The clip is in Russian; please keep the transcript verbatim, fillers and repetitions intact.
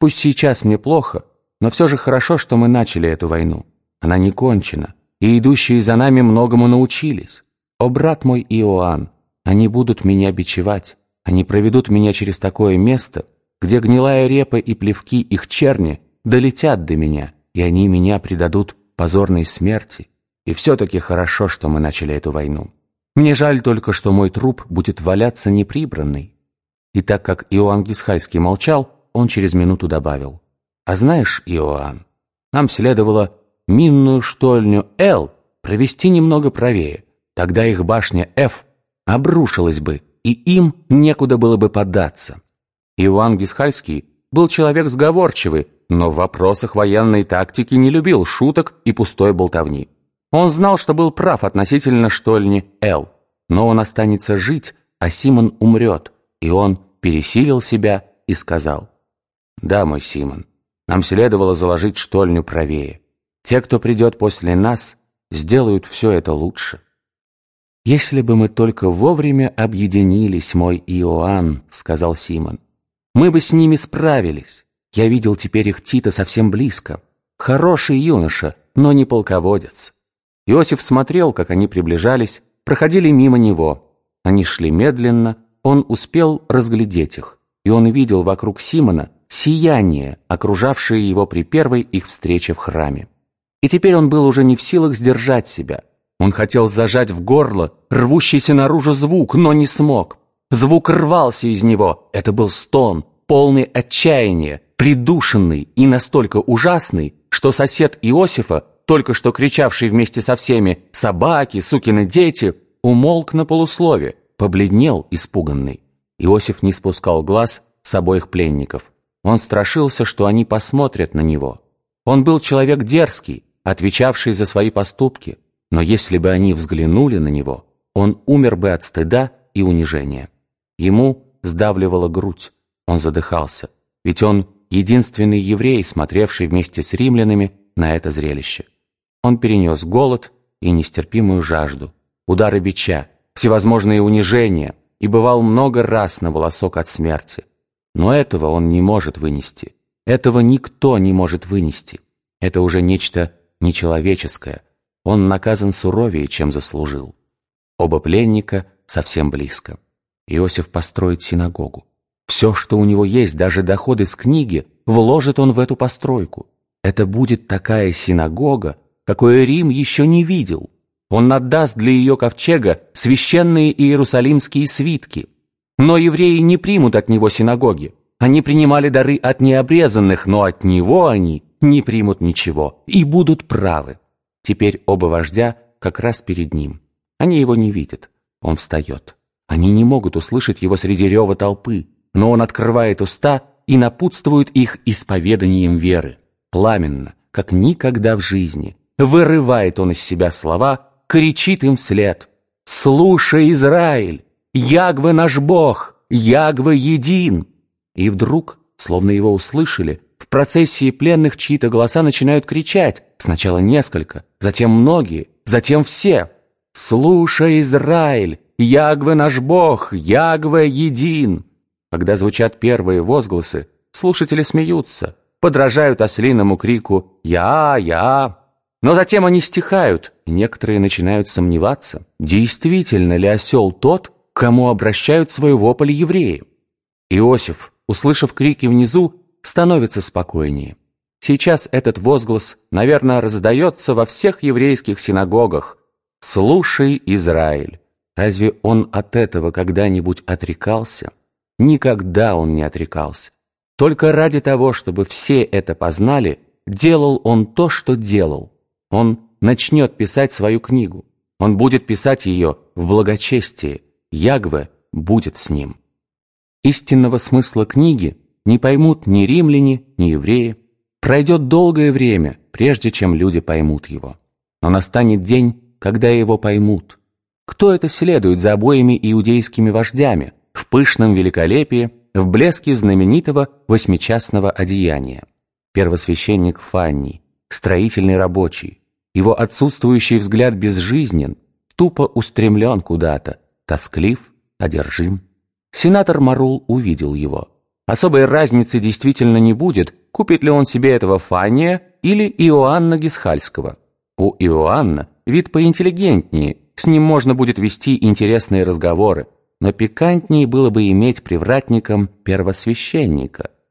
Пусть сейчас мне плохо, но все же хорошо, что мы начали эту войну. Она не кончена, и идущие за нами многому научились. О, брат мой Иоанн, они будут меня бичевать, они проведут меня через такое место, где гнилая репа и плевки их черни долетят до меня, и они меня предадут позорной смерти. И все-таки хорошо, что мы начали эту войну. Мне жаль только, что мой труп будет валяться неприбранный». И так как Иоанн Гисхальский молчал, он через минуту добавил: «А знаешь, Иоанн, нам следовало минную штольню Л провести немного правее, тогда их башня Ф обрушилась бы, и им некуда было бы поддаться». Иоанн Гисхальский был человек сговорчивый, но в вопросах военной тактики не любил шуток и пустой болтовни. Он знал, что был прав относительно штольни Л, но он останется жить, а Симон умрет, и он пересилил себя и сказал: «Да, мой Симон, нам следовало заложить штольню правее. Те, кто придет после нас, сделают все это лучше». «Если бы мы только вовремя объединились, мой Иоанн, — сказал Симон, — мы бы с ними справились. Я видел теперь их Тита совсем близко. Хороший юноша, но не полководец». Иосиф смотрел, как они приближались, проходили мимо него. Они шли медленно, он успел разглядеть их, и он видел вокруг Симона сияние, окружавшее его при первой их встрече в храме. И теперь он был уже не в силах сдержать себя. Он хотел зажать в горло рвущийся наружу звук, но не смог. Звук рвался из него. Это был стон, полный отчаяния, придушенный и настолько ужасный, что сосед Иосифа, только что кричавший вместе со всеми «собаки, сукины дети», умолк на полуслове, побледнел испуганный. Иосиф не спускал глаз с обоих пленников. Он страшился, что они посмотрят на него. Он был человек дерзкий, отвечавший за свои поступки, но если бы они взглянули на него, он умер бы от стыда и унижения. Ему сдавливала грудь, он задыхался, ведь он единственный еврей, смотревший вместе с римлянами на это зрелище. Он перенес голод и нестерпимую жажду, удары бича, всевозможные унижения и бывал много раз на волосок от смерти. Но этого он не может вынести. Этого никто не может вынести. Это уже нечто нечеловеческое. Он наказан суровее, чем заслужил. Оба пленника совсем близко. Иосиф построит синагогу. Все, что у него есть, даже доходы с книги, вложит он в эту постройку. Это будет такая синагога, какой Рим еще не видел. Он отдаст для ее ковчега священные иерусалимские свитки. Но евреи не примут от него синагоги. Они принимали дары от необрезанных, но от него они не примут ничего и будут правы. Теперь оба вождя как раз перед ним. Они его не видят. Он встает. Они не могут услышать его среди рева толпы, но он открывает уста и напутствует их исповеданием веры. Пламенно, как никогда в жизни. Вырывает он из себя слова, кричит им вслед: «Слушай, Израиль! Ягве наш Бог! Ягве един!» И вдруг, словно его услышали, в процессии пленных чьи-то голоса начинают кричать, сначала несколько, затем многие, затем все: «Слушай, Израиль! Ягве наш Бог! Ягве един!» Когда звучат первые возгласы, слушатели смеются, подражают ослиному крику «Я, я!». Но затем они стихают, и некоторые начинают сомневаться, действительно ли осел тот, к кому обращают свой вопль евреи. Иосиф, услышав крики внизу, становится спокойнее. Сейчас этот возглас, наверное, раздается во всех еврейских синагогах: «Слушай, Израиль!». Разве он от этого когда-нибудь отрекался? Никогда он не отрекался. Только ради того, чтобы все это познали, делал он то, что делал. Он начнет писать свою книгу. Он будет писать ее в благочестии. Ягве будет с ним. Истинного смысла книги не поймут ни римляне, ни евреи. Пройдет долгое время, прежде чем люди поймут его. Но настанет день, когда его поймут. Кто это следует за обоими иудейскими вождями в пышном великолепии, в блеске знаменитого восьмичастного одеяния? Первосвященник Фанний, строительный рабочий. Его отсутствующий взгляд безжизнен, тупо устремлен куда-то, тосклив, одержим. Сенатор Марул увидел его. Особой разницы действительно не будет, купит ли он себе этого Фания или Иоанна Гисхальского. У Иоанна вид поинтеллигентнее, с ним можно будет вести интересные разговоры, но пикантнее было бы иметь привратником первосвященника.